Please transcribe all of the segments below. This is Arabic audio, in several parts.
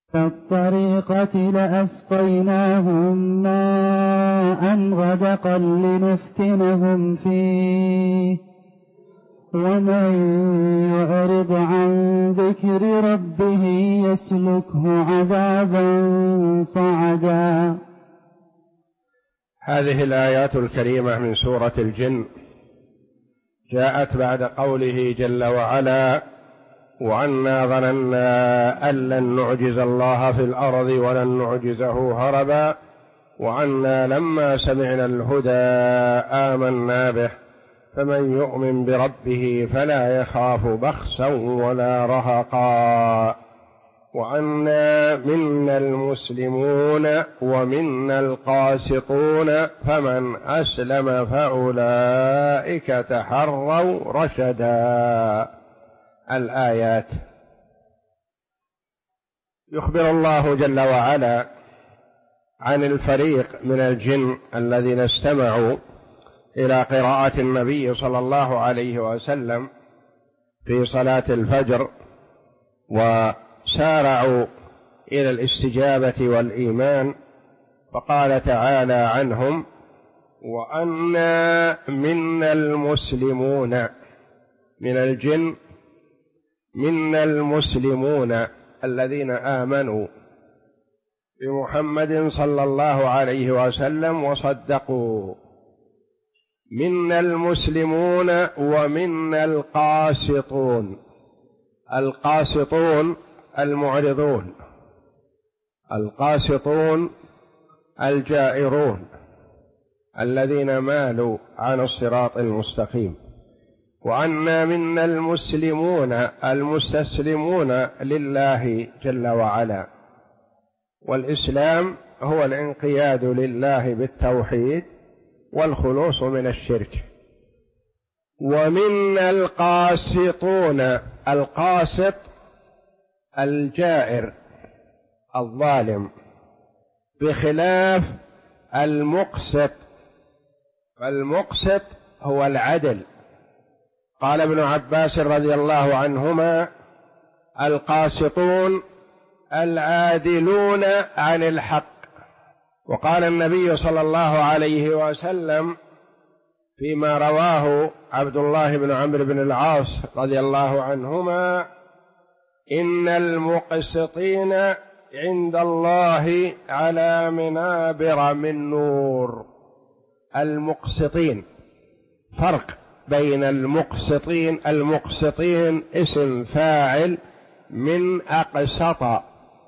الطريقة لأسقيناهم ماء غدقا لنفتنهم فيه ومن يعرض عن ذكر ربه يسلكه عذابا صعدا. هذه الآيات الكريمة من سورة الجن جاءت بعد قوله جل وعلا: وأنا ظننا أن لن نعجز الله في الأرض ولن نعجزه هربا وأنا لما سمعنا الهدى آمنا به فمن يؤمن بربه فلا يخاف بخسا ولا رهقا وأنا منا المسلمون ومنا القاسطون فمن أسلم فأولئك تحروا رشدا. الآيات. يخبر الله جل وعلا عن الفريق من الجن الذين استمعوا إلى قراءة النبي صلى الله عليه وسلم في صلاة الفجر وسارعوا إلى الاستجابة والإيمان، فقال تعالى عنهم: وأنا منا المسلمون. من الجن منا المسلمون الذين آمنوا بمحمد صلى الله عليه وسلم وصدقوا، منا المسلمون ومنا القاسطون. القاسطون المعرضون، القاسطون الجائرون الذين مالوا عن الصراط المستقيم. وأنا منا المسلمون المستسلمون لله جل وعلا، والإسلام هو الانقياد لله بالتوحيد والخلوص من الشرك. ومنا القاسطون، القاسط الجائر الظالم، بخلاف المقسط. المقسط هو العدل. قال ابن عباس رضي الله عنهما: القاسطون العادلون عن الحق. وقال النبي صلى الله عليه وسلم فيما رواه عبد الله بن عمرو بن العاص رضي الله عنهما: إن المقسطين عند الله على منابر من نور. المقسطين، فرق بين المقسطين. المقسطين اسم فاعل من أقسط،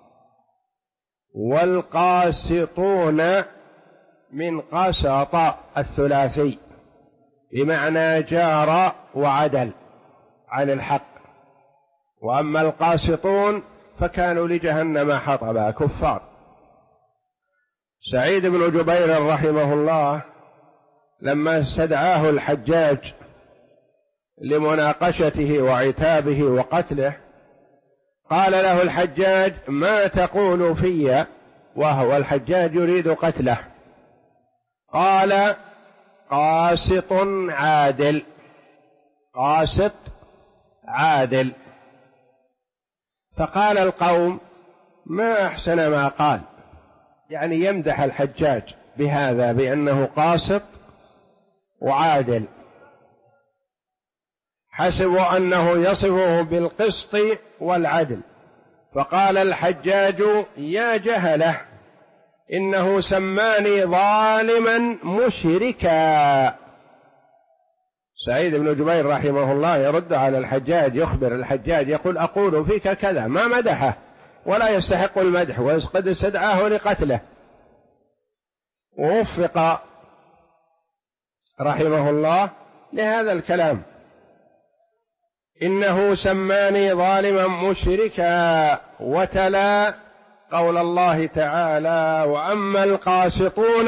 والقاسطون من قسط الثلاثي بمعنى جار وعدل عن الحق. وأما القاسطون فكانوا لجهنم حطبا، كفار. سعيد بن جبير رحمه الله لما استدعاه الحجاج لمناقشته وعتابه وقتله، قال له الحجاج: ما تقول في؟ وهو الحجاج يريد قتله. قال: قاسط عادل. قاسط عادل. فقال القوم: ما أحسن ما قال، يعني يمدح الحجاج بهذا بأنه قاسط وعادل، حسبوا أنه يصفه بالقسط والعدل. فقال الحجاج: يا جهله، إنه سماني ظالما مشركا. سعيد بن جبير رحمه الله يرد على الحجاج، يخبر الحجاج، يقول: أقول فيك كذا، ما مدحه ولا يستحق المدح، وقد استدعاه لقتله. ووفق رحمه الله لهذا الكلام: إنه سماني ظالما مشركا. وتلا قول الله تعالى: وأما القاسطون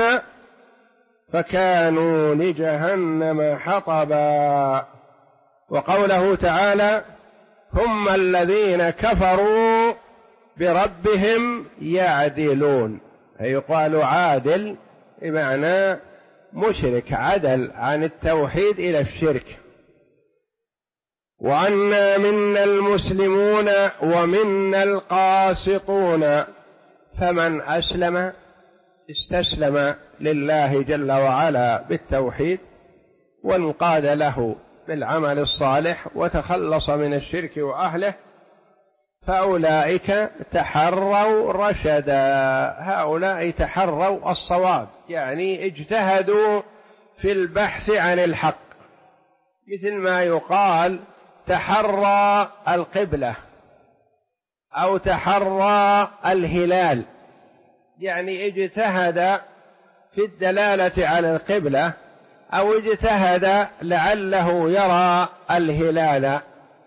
فكانوا لجهنم حطبا. وقوله تعالى: ثم الذين كفروا بربهم يعدلون، أي يقال عادل بمعنى مشرك، عدل عن التوحيد إلى الشرك. وأنا منا المسلمون ومنا القاسطون، فمن أسلم استسلم لله جل وعلا بالتوحيد وانقاد له بالعمل الصالح وتخلص من الشرك وأهله، فأولئك تحروا رشدا. هؤلاء تحروا الصواب، يعني اجتهدوا في البحث عن الحق، مثل ما يقال تحرى القبلة أو تحرى الهلال، يعني اجتهد في الدلالة على القبلة أو اجتهد لعله يرى الهلال.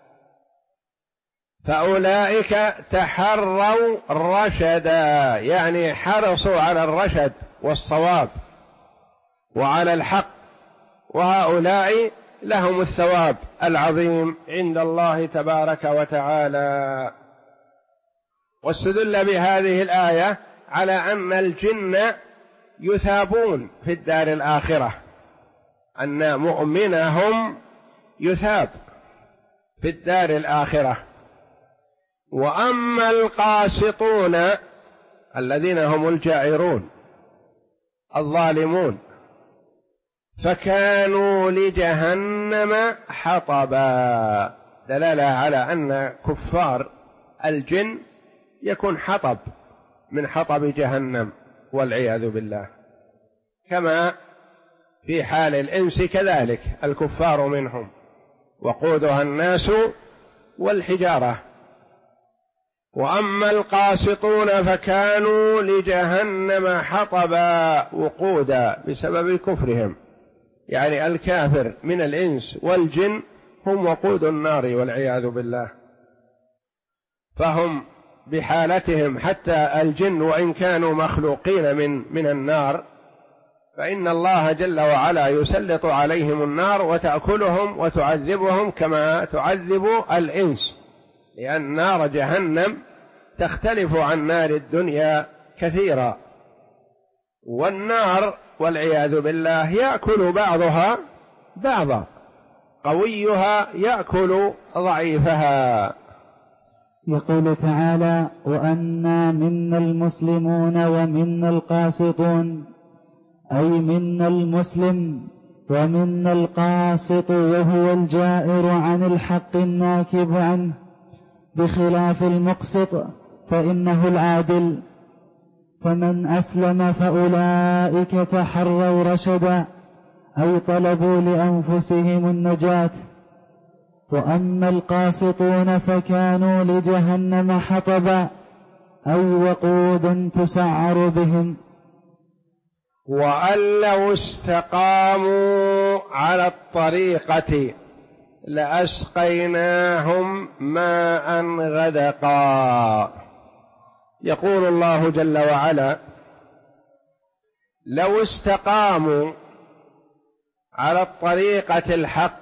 فأولئك تحروا رشدا، يعني حرصوا على الرشد والصواب وعلى الحق، وهؤلاء لهم الثواب العظيم عند الله تبارك وتعالى. واستدل بهذه الآية على أن الجن يثابون في الدار الآخرة، أن مؤمنهم يثاب في الدار الآخرة. وأما القاسطون الذين هم الجائرون الظالمون فكانوا لجهنم حطبا، دلالة على أن كفار الجن يكون حطب من حطب جهنم والعياذ بالله، كما في حال الإنس كذلك الكفار منهم وقودها الناس والحجارة. وأما القاسطون فكانوا لجهنم حطبا، وقودا بسبب كفرهم، يعني الكافر من الإنس والجن هم وقود النار والعياذ بالله. فهم بحالتهم حتى الجن وإن كانوا مخلوقين من النار، فإن الله جل وعلا يسلط عليهم النار وتأكلهم وتعذبهم كما تعذب الإنس، لأن نار جهنم تختلف عن نار الدنيا كثيرا، والنار والعياذ بالله يأكل بعضها بعضا، قويها يأكل ضعيفها. يقول تعالى: وأنا منا المسلمون ومنا القاسطون، أي منا المسلم ومنا القاسط، وهو الجائر عن الحق الناكب عنه، بخلاف المقسط فإنه العادل. فمن أسلم فأولئك تحروا رشدا، أي طلبوا لأنفسهم النجاة. وأما القاسطون فكانوا لجهنم حطبا، أي وقود تسعر بهم. وأن لو استقاموا على الطريقة لأسقيناهم ماء غدقا. يقول الله جل وعلا: لو استقاموا على الطريقة الحق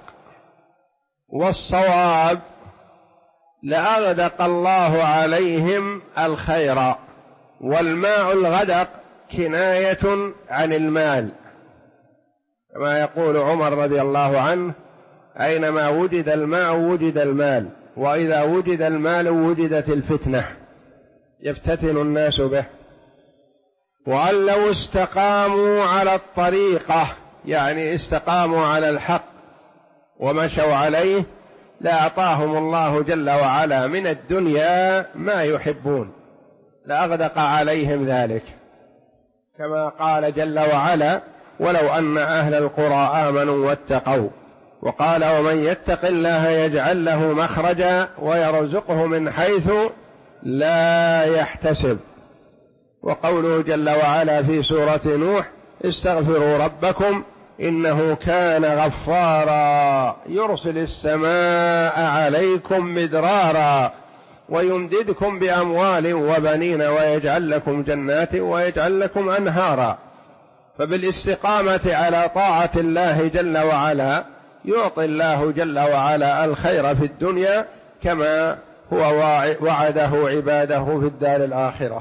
والصواب لأغدق الله عليهم الخير. والماء الغدق كناية عن المال، كما يقول عمر رضي الله عنه: أينما وجد الماء وجد المال، وإذا وجد المال وجدت الفتنة يفتتن الناس به. وأن لو استقاموا على الطريقة، يعني استقاموا على الحق ومشوا عليه، لأعطاهم الله جل وعلا من الدنيا ما يحبون، لأغدق عليهم ذلك، كما قال جل وعلا: ولو أن أهل القرى آمنوا واتقوا. وقال: ومن يتق الله يجعل له مخرجا ويرزقه من حيث لا يحتسب. وقوله جل وعلا في سورة نوح: استغفروا ربكم إنه كان غفارا يرسل السماء عليكم مدرارا ويمددكم بأموال وبنين ويجعل لكم جنات ويجعل لكم أنهارا. فبالاستقامة على طاعة الله جل وعلا يعطي الله جل وعلا الخير في الدنيا كما هو وعده عباده في الدار الآخرة.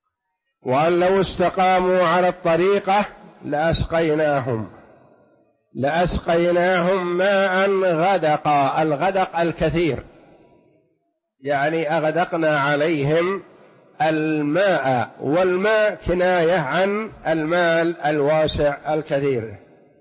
وأن لو استقاموا على الطريقة لأسقيناهم، لأسقيناهم ماء غدقا. الغدق الكثير، يعني أغدقنا عليهم الماء، والماء كناية عن المال الواسع الكثير.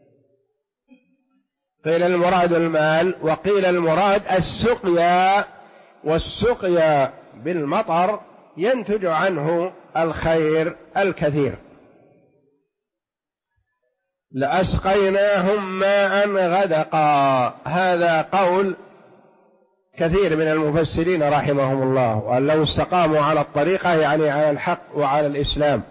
قيل المراد المال، وقيل المراد السقيا، والسقيا بالمطر ينتج عنه الخير الكثير. لأسقيناهم ماء غدقا، هذا قول كثير من المفسرين رحمهم الله، وأن لو استقاموا على الطريقة يعني على الحق وعلى الإسلام.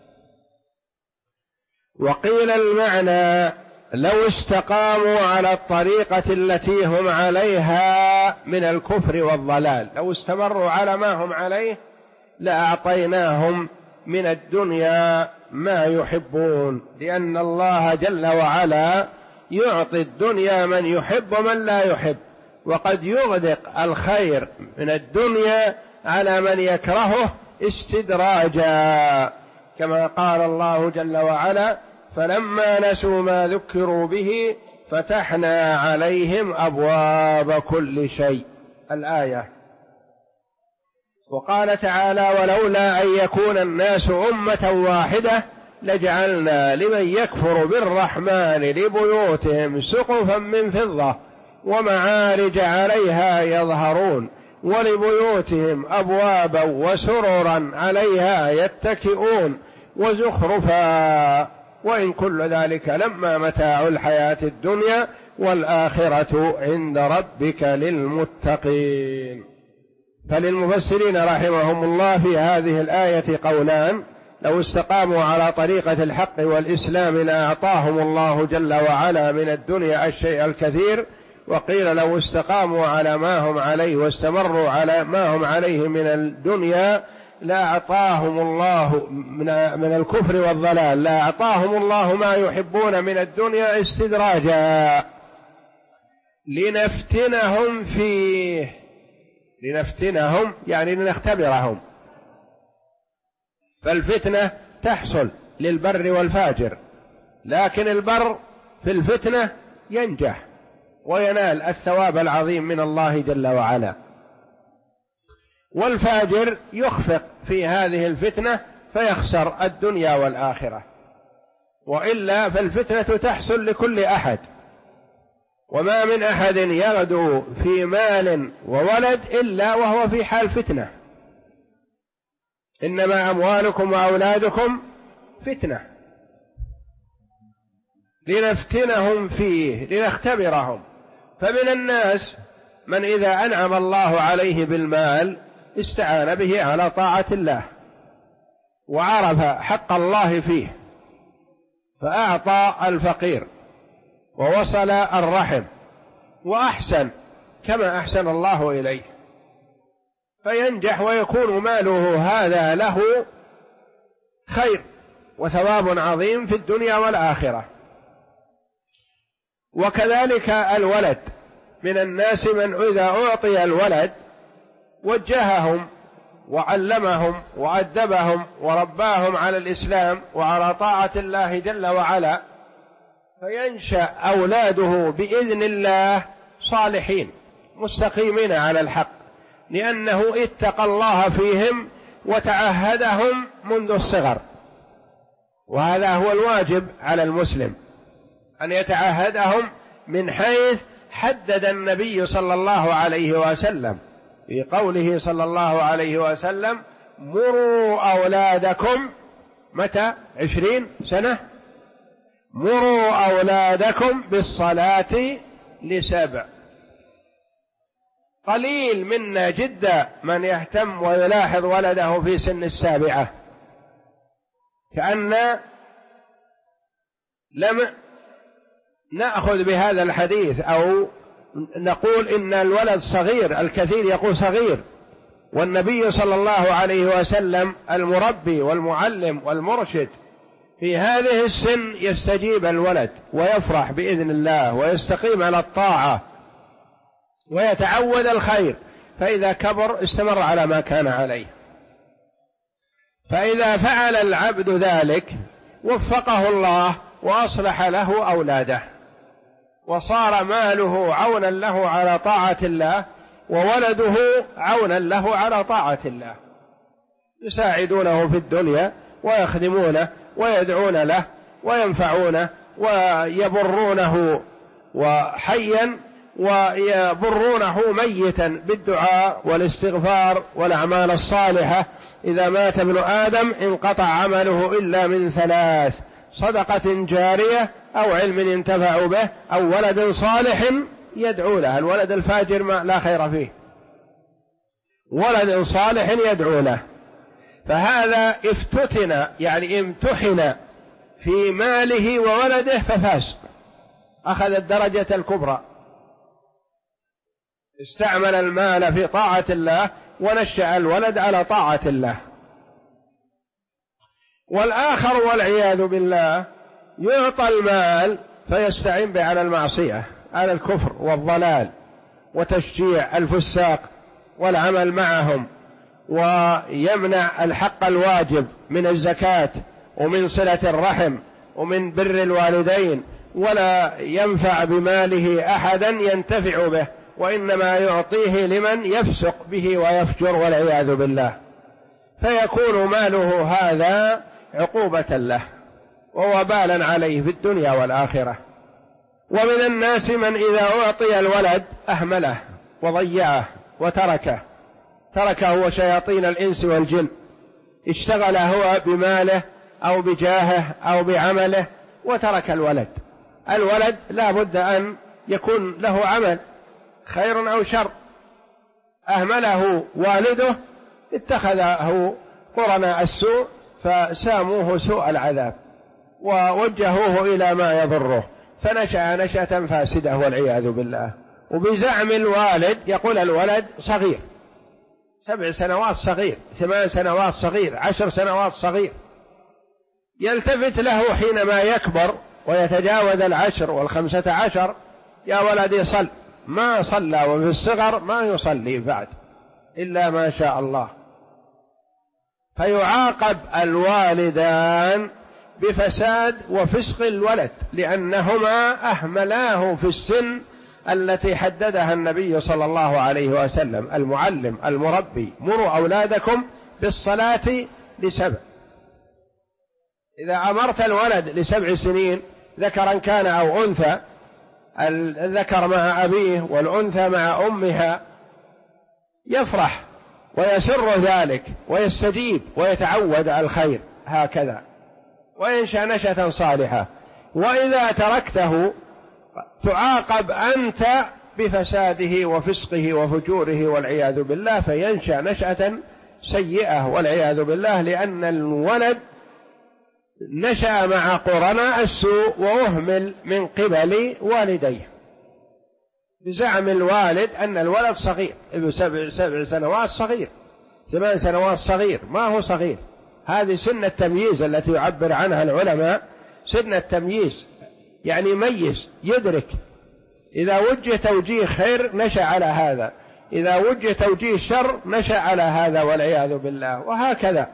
وقيل المعنى لو استقاموا على الطريقة التي هم عليها من الكفر والضلال، لو استمروا على ما هم عليه لأعطيناهم من الدنيا ما يحبون، لأن الله جل وعلا يعطي الدنيا من يحب ومن لا يحب، وقد يغدق الخير من الدنيا على من يكرهه استدراجا، كما قال الله جل وعلا: فلما نسوا ما ذكروا به فتحنا عليهم أبواب كل شيء، الآية. وقال تعالى: ولولا أن يكون الناس أمة واحدة لجعلنا لمن يكفر بالرحمن لبيوتهم سقفا من فضة ومعارج عليها يظهرون ولبيوتهم أبوابا وسررا عليها يتكئون وزخرفا وإن كل ذلك لما متاع الحياة الدنيا والآخرة عند ربك للمتقين. فللمفسرين رحمهم الله في هذه الآية قولان: لو استقاموا على طريقة الحق والإسلام لأعطاهم الله جل وعلا من الدنيا الشيء الكثير، وقيل لو استقاموا على ما هم عليه واستمروا على ما هم عليه من الدنيا لأعطاهم الله من الكفر والضلال، لأعطاهم الله ما يحبون من الدنيا استدراجا لنفتنهم فيه. لنفتنهم يعني لنختبرهم، فالفتنة تحصل للبر والفاجر، لكن البر في الفتنة ينجح وينال الثواب العظيم من الله جل وعلا، والفاجر يخفق في هذه الفتنة فيخسر الدنيا والآخرة. وإلا فالفتنة تحصل لكل أحد، وما من أحد يغدو في مال وولد إلا وهو في حال فتنة، إنما أموالكم وأولادكم فتنة لنفتنهم فيه لنختبرهم. فمن الناس من إذا أنعم الله عليه بالمال استعان به على طاعة الله وعرف حق الله فيه فأعطى الفقير ووصل الرحم وأحسن كما أحسن الله إليه، فينجح ويكون ماله هذا له خير وثواب عظيم في الدنيا والآخرة. وكذلك الولد، من الناس من إذا أعطي الولد وجههم وعلمهم وأدبهم ورباهم على الإسلام وعلى طاعة الله جل وعلا، فينشأ أولاده بإذن الله صالحين مستقيمين على الحق، لأنه اتقى الله فيهم وتعهدهم منذ الصغر. وهذا هو الواجب على المسلم أن يتعهدهم، من حيث حدد النبي صلى الله عليه وسلم في قوله صلى الله عليه وسلم: مروا أولادكم متى 20 سنة، مروا أولادكم بالصلاة ل7. قليل منا جدا من يهتم ويلاحظ ولده في سن 7، كأن لم نأخذ بهذا الحديث أو نقول إن الولد صغير. الكثير يقول صغير، والنبي صلى الله عليه وسلم المربي والمعلم والمرشد في هذه السن يستجيب الولد ويفرح بإذن الله ويستقيم على الطاعة ويتعود الخير، فإذا كبر استمر على ما كان عليه. فإذا فعل العبد ذلك وفقه الله وأصلح له أولاده، وصار ماله عونا له على طاعة الله، وولده عونا له على طاعة الله، يساعدونه في الدنيا ويخدمونه ويدعون له وينفعونه ويبرونه وحيا ويبرونه ميتا بالدعاء والاستغفار والأعمال الصالحة. إذا مات ابن آدم انقطع عمله إلا من ثلاث: صدقة جارية، أو علم ينتفع به، أو ولد صالح يدعو له. الولد الفاجر ما لا خير فيه، ولد صالح يدعو له. فهذا افتتن، يعني امتحن في ماله وولده ففاز، أخذ الدرجة الكبرى، استعمل المال في طاعة الله ونشأ الولد على طاعة الله. والآخر والعياذ بالله يعطى المال فيستعين به على المعصية، على الكفر والضلال وتشجيع الفساق والعمل معهم، ويمنع الحق الواجب من الزكاة ومن صلة الرحم ومن بر الوالدين، ولا ينفع بماله أحدا ينتفع به، وإنما يعطيه لمن يفسق به ويفجر والعياذ بالله، فيكون ماله هذا عقوبة له ووبالا عليه في الدنيا والآخرة. ومن الناس من إذا أعطي الولد أهمله وضيعه تركه وشياطين الإنس والجن، اشتغل هو بماله أو بجاهه أو بعمله وترك الولد. الولد لا بد أن يكون له عمل خير أو شر، أهمله والده اتخذه قرناء السوء فساموه سوء العذاب ووجهوه إلى ما يضره، فنشأ نشأة فاسدة والعياذ بالله. وبزعم الوالد يقول الولد صغير، 7 سنوات صغير، 8 سنوات صغير، 10 سنوات صغير، يلتفت له حينما يكبر ويتجاوز 10 و15: يا ولدي صل. ما صلى، وفي الصغر ما يصلي بعد إلا ما شاء الله. فيعاقب الوالدان بفساد وفسق الولد، لأنهما أهملاه في السن التي حددها النبي صلى الله عليه وسلم: المعلم المربي مروا أولادكم بالصلاة ل7. إذا أمرت الولد ل7 سنين ذكرا كان أو أنثى، الذكر مع أبيه والأنثى مع أمها، يفرح ويسر ذلك ويستجيب ويتعود على الخير هكذا، وينشأ نشأة صالحة. وإذا تركته تعاقب أنت بفساده وفسقه وفجوره والعياذ بالله، فينشأ نشأة سيئة والعياذ بالله، لأن الولد نشأ مع قرناء السوء وأهمل من قبل والديه، بزعم الوالد أن الولد صغير، 7 سنوات صغير، 8 سنوات صغير، ما هو صغير. هذه سن التمييز التي يعبر عنها العلماء، سن التمييز، يعني يميز يدرك، إذا وجه توجيه خير نشأ على هذا، إذا وجه توجيه شر نشأ على هذا والعياذ بالله، وهكذا.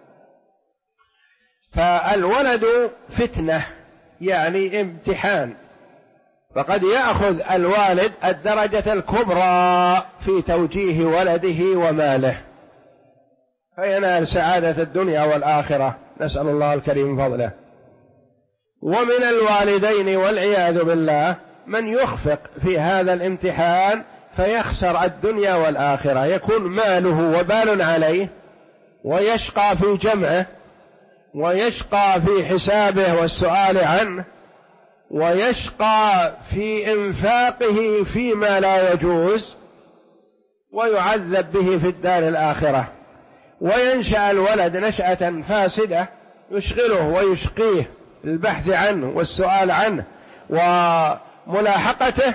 فالولد فتنة، يعني امتحان، فقد يأخذ الوالد الدرجة الكبرى في توجيه ولده وماله، فينال سعادة الدنيا والآخرة، نسأل الله الكريم فضله. ومن الوالدين والعياذ بالله من يخفق في هذا الامتحان فيخسر الدنيا والآخرة، يكون ماله وبال عليه، ويشقى في جمعه، ويشقى في حسابه والسؤال عنه، ويشقى في إنفاقه فيما لا يجوز، ويعذب به في الدار الآخرة. وينشأ الولد نشأة فاسدة يشغله ويشقيه البحث عنه والسؤال عنه وملاحقته،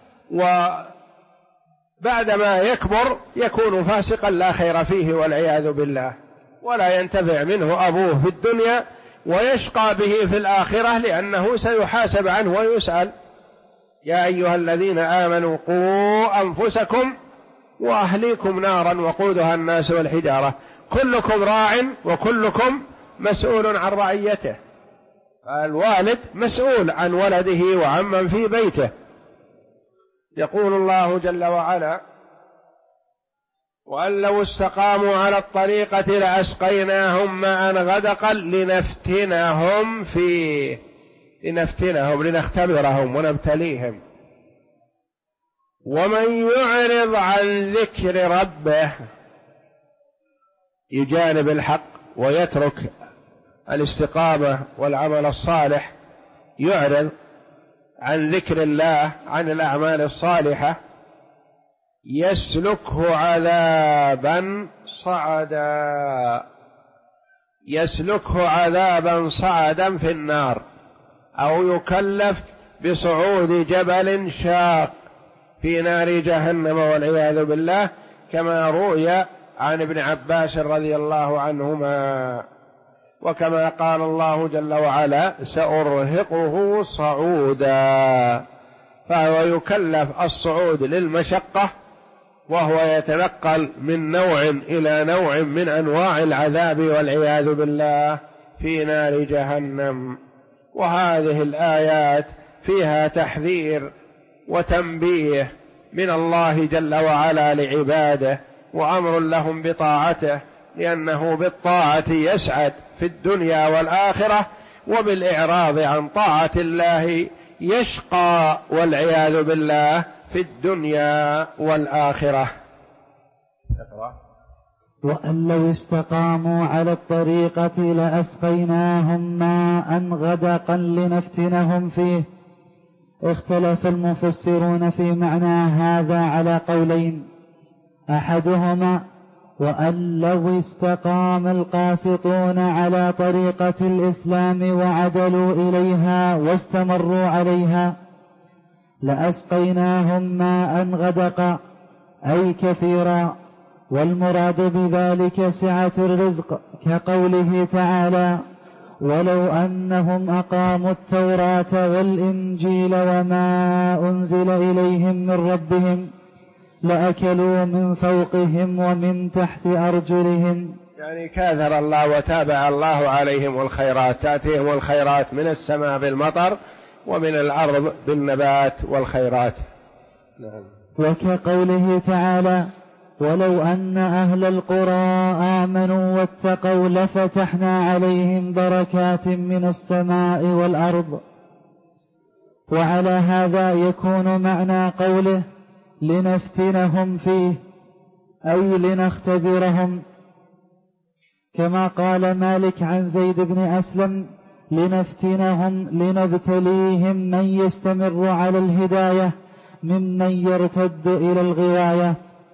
وبعدما يكبر يكون فاسقا لا خير فيه والعياذ بالله، ولا ينتفع منه أبوه في الدنيا، ويشقى به في الآخرة، لأنه سيحاسب عنه ويسأل: يا أيها الذين آمنوا قوا أنفسكم وأهليكم نارا وقودها الناس والحجارة كلكم راع وكلكم مسؤول عن رعيته. الوالد مسؤول عن ولده وعن من في بيته، يقول الله جل وعلا: وأن لو استقاموا على الطريقة لأسقيناهم ماء غدقا لنفتنهم فيه، لنختبرهم ونبتليهم. ومن يعرض عن ذكر ربه، يجانب الحق ويترك الاستقامة والعمل الصالح، يعرض عن ذكر الله، عن الأعمال الصالحة، يسلكه عذابا صعدا، يسلكه عذابا صعدا في النار، أو يكلف بصعود جبل شاق في نار جهنم والعياذ بالله، كما روي عن ابن عباس رضي الله عنهما. وكما قال الله جل وعلا: سأرهقه صعودا، فهو يكلف الصعود للمشقة، وهو يتنقل من نوع إلى نوع من أنواع العذاب والعياذ بالله في نار جهنم. وهذه الآيات فيها تحذير وتنبيه من الله جل وعلا لعباده، وأمر لهم بطاعته، لأنه بالطاعة يسعد في الدنيا والآخرة، وبالإعراض عن طاعة الله يشقى والعياذ بالله في الدنيا والآخرة. وأن لو استقاموا على الطريقة لأسقيناهم ماء غدقا لنفتنهم فيه. اختلف المفسرون في معنى هذا على قولين: أحدهما: وأن لو استقام القاسطون على طريقة الإسلام وعدلوا إليها واستمروا عليها لأسقيناهم ماء غدقا، أي كثيرا، والمراد بذلك سعة الرزق، كقوله تعالى: ولو أنهم أقاموا التوراة والإنجيل وما أنزل إليهم من ربهم لأكلوا من فوقهم ومن تحت أرجلهم. يعني كاثر الله وتابع الله عليهم الخيرات، تأتيهم الخيرات من السماء بالمطر ومن الأرض بالنبات والخيرات. نعم. وكقوله تعالى: ولو أن أهل القرى آمنوا واتقوا لفتحنا عليهم بركات من السماء والأرض. وعلى هذا يكون معنى قوله: لنفتنهم فيه، أي لنختبرهم، كما قال مالك عن زيد بن أسلم: لنفتنهم لنبتليهم من يستمر على الهداية ممن يرتد إلى الغواية.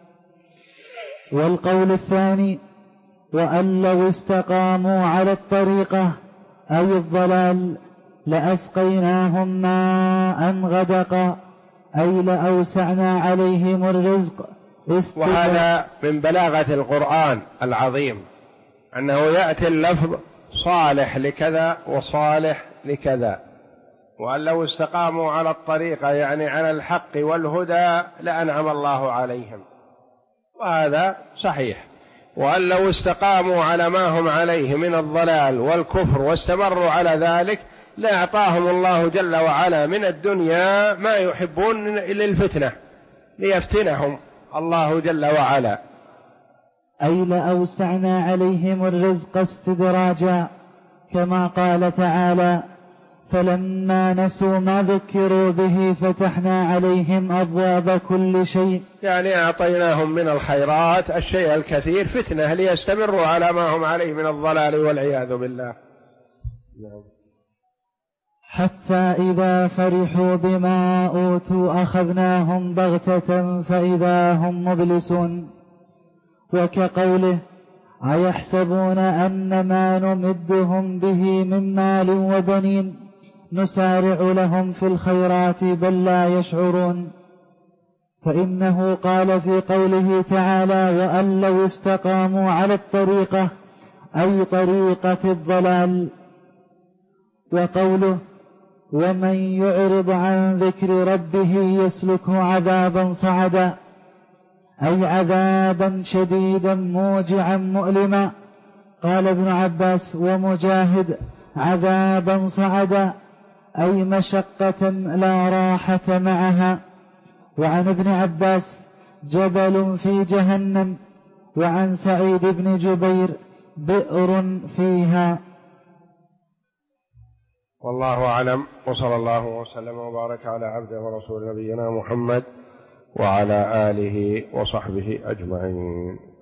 والقول الثاني: وأن لو استقاموا على الطريقة أي الضلال لأسقيناهم ماء غدقا، أي لأوسعنا عليهم الرزق. وهذا من بلاغة القرآن العظيم، أنه يأتي اللفظ صالح لكذا وصالح لكذا. وأن لو استقاموا على الطريقة يعني على الحق والهدى لأنعم الله عليهم، وهذا صحيح. وأن لو استقاموا على ما هم عليه من الضلال والكفر واستمروا على ذلك لأعطاهم الله جل وعلا من الدنيا ما يحبون للفتنة، ليفتنهم الله جل وعلا. أي لأوسعنا عليهم الرزق استدراجا، كما قال تعالى: فلما نسوا ما ذكروا به فتحنا عليهم أبواب كل شيء. يعني أعطيناهم من الخيرات الشيء الكثير فتنة ليستمروا على ما هم عليه من الضلال والعياذ بالله. حتى إذا فرحوا بما أوتوا أخذناهم بغتة فإذا هم مبلسون. وكقوله: أيحسبون أن ما نمدهم به من مال وبنين نسارع لهم في الخيرات بل لا يشعرون. فإنه قال في قوله تعالى: وأن لو استقاموا على الطريقة، أي طريقة الضلال. وقوله: ومن يعرض عن ذكر ربه يسلكه عذابا صعدا، أي عذابا شديدا موجعا مؤلما. قال ابن عباس ومجاهد: عذابا صعدا، أي مشقة لا راحة معها. وعن ابن عباس جبل في جهنم. وعن سعيد بن جبير بئر فيها. والله أعلم، وصلى الله وسلم وبارك على عبده ورسول نبينا محمد وعلى آله وصحبه أجمعين.